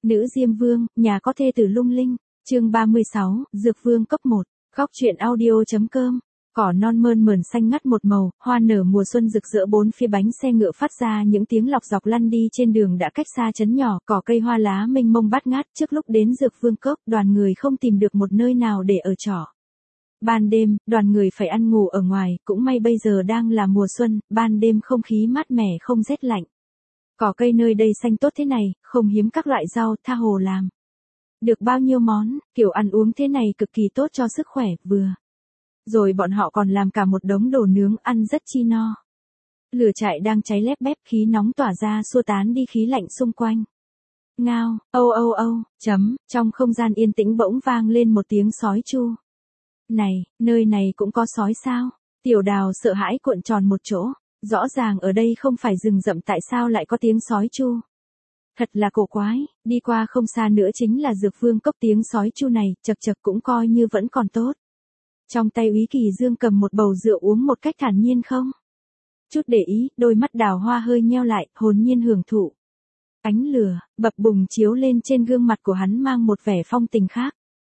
Nữ Diêm Vương, nhà có thê tử lung linh. Chương 36, Dược Vương cấp 1. Góc truyện audio.com. Cỏ non mơn mởn xanh ngắt một màu, hoa nở mùa xuân rực rỡ, bốn phía bánh xe ngựa phát ra những tiếng lọc dọc lăn đi trên đường đã cách xa trấn nhỏ, cỏ cây hoa lá mênh mông bát ngát. Trước lúc đến Dược Vương cốc, đoàn người không tìm được một nơi nào để ở trọ. Ban đêm, đoàn người phải ăn ngủ ở ngoài, cũng may bây giờ đang là mùa xuân, ban đêm không khí mát mẻ không rét lạnh. Cỏ cây nơi đây xanh tốt thế này, không hiếm các loại rau, tha hồ làm được bao nhiêu món, kiểu ăn uống thế này cực kỳ tốt cho sức khỏe, vừa. Rồi bọn họ còn làm cả một đống đồ nướng ăn rất chi no. Lửa trại đang cháy lép bép, khí nóng tỏa ra xua tán đi khí lạnh xung quanh. Ngao, âu âu âu, trong không gian yên tĩnh bỗng vang lên một tiếng sói chu. Này, nơi này cũng có sói sao? Tiểu Đào sợ hãi cuộn tròn một chỗ. Rõ ràng ở đây không phải rừng rậm, tại sao lại có tiếng sói chu? Thật là cổ quái, đi qua không xa nữa chính là Dược Vương cốc, tiếng sói chu này, chậc chậc cũng coi như vẫn còn tốt. Trong tay Úy Kỳ Dương cầm một bầu rượu uống một cách thản nhiên không chút để ý, đôi mắt Đào Hoa hơi nheo lại, hồn nhiên hưởng thụ. Ánh lửa bập bùng chiếu lên trên gương mặt của hắn mang một vẻ phong tình khác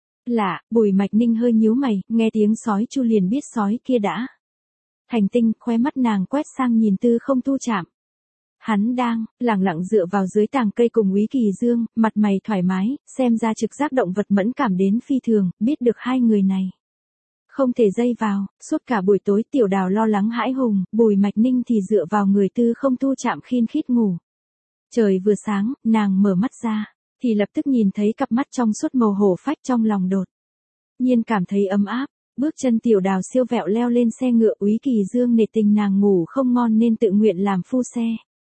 lạ. Bùi Mạch Ninh hơi nhíu mày, nghe tiếng sói chu liền biết sói kia đã thành tinh, khóe mắt nàng quét sang nhìn Tư Không Thu Trạm. Hắn đang lẳng lặng dựa vào dưới tàng cây cùng Úy Kỳ Dương, mặt mày thoải mái, xem ra trực giác động vật mẫn cảm đến phi thường, biết được hai người này không thể dây vào. Suốt cả buổi tối Tiểu Đào lo lắng hãi hùng, Bùi Mạch Ninh thì dựa vào người Tư Không Thu Trạm khin khít ngủ. Trời vừa sáng, nàng mở mắt ra, thì lập tức nhìn thấy cặp mắt trong suốt màu hổ phách, trong lòng đột nhiên cảm thấy ấm áp. Bước chân Tiểu Đào siêu vẹo leo lên xe ngựa, Úy Kỳ Dương nể tình nàng ngủ không ngon nên tự nguyện làm phu xe.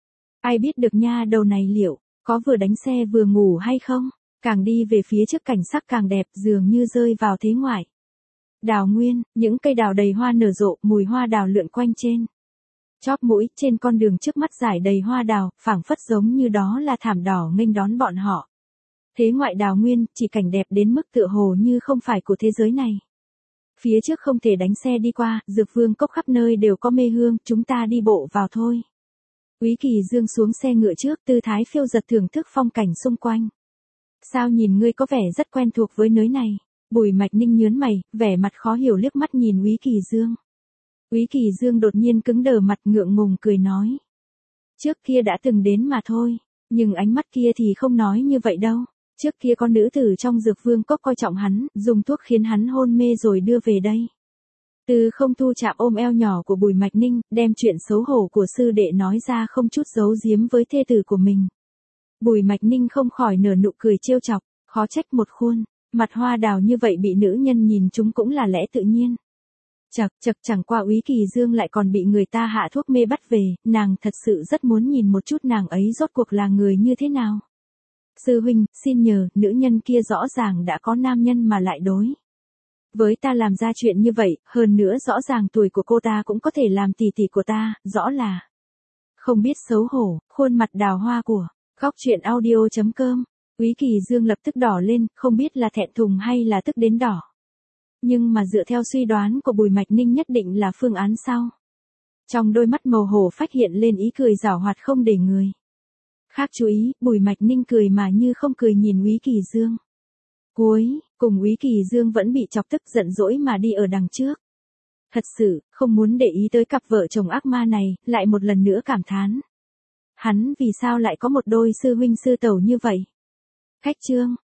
Ai biết được nha đầu này liệu có vừa đánh xe vừa ngủ hay không? Càng đi về phía trước cảnh sắc càng đẹp, dường như rơi vào thế ngoại. Đào nguyên, những cây đào đầy hoa nở rộ, mùi hoa đào lượn quanh trên chóp mũi. Trên con đường trước mắt rải đầy hoa đào, phảng phất giống như đó là thảm đỏ nghênh đón bọn họ. Thế ngoại đào nguyên, chỉ cảnh đẹp đến mức tựa hồ như không phải của thế giới này. Phía trước không thể đánh xe đi qua, Dược Vương cốc khắp nơi đều có mê hương, chúng ta đi bộ vào thôi. Úy Kỳ Dương xuống xe ngựa trước, tư thái phiêu dật thưởng thức phong cảnh xung quanh. Sao nhìn ngươi có vẻ rất quen thuộc với nơi này? Bùi Mạch Ninh nhớn mày, vẻ mặt khó hiểu liếc mắt nhìn Úy Kỳ Dương. Úy Kỳ Dương đột nhiên cứng đờ mặt, ngượng ngùng cười nói. Trước kia đã từng đến mà thôi, nhưng ánh mắt kia thì không nói như vậy đâu. Trước kia có nữ tử trong Dược Vương cốc coi trọng hắn, dùng thuốc khiến hắn hôn mê rồi đưa về đây. Tư Không Thu Trạm ôm eo nhỏ của Bùi Mạch Ninh, đem chuyện xấu hổ của sư đệ nói ra không chút giấu giếm với thê tử của mình. Bùi Mạch Ninh không khỏi nở nụ cười trêu chọc, khó trách một khuôn mặt hoa đào như vậy bị nữ nhân nhìn chúng cũng là lẽ tự nhiên. Chậc chẳng qua Úy Kỳ Dương lại còn bị người ta hạ thuốc mê bắt về, nàng thật sự rất muốn nhìn một chút nàng ấy rốt cuộc là người như thế nào. Sư huynh, xin nhờ, nữ nhân kia rõ ràng đã có nam nhân mà lại đối với ta làm ra chuyện như vậy, hơn nữa rõ ràng tuổi của cô ta cũng có thể làm tỷ tỷ của ta, rõ là không biết xấu hổ. Khuôn mặt Đào Hoa của góc truyện audio.com. Úy Kỳ Dương lập tức đỏ lên, không biết là thẹn thùng hay là tức đến đỏ. Nhưng mà dựa theo suy đoán của Bùi Mạch Ninh nhất định là phương án sau. Trong đôi mắt màu hổ phách hiện lên ý cười giảo hoạt không để người khác chú ý. Bùi Mạch Ninh cười mà như không cười nhìn Úy Kỳ Dương. Cùng Úy Kỳ Dương vẫn bị chọc tức giận dỗi mà đi ở đằng trước. Thật sự, không muốn để ý tới cặp vợ chồng ác ma này, lại một lần nữa cảm thán. Hắn vì sao lại có một đôi sư huynh sư tẩu như vậy? Khách trương,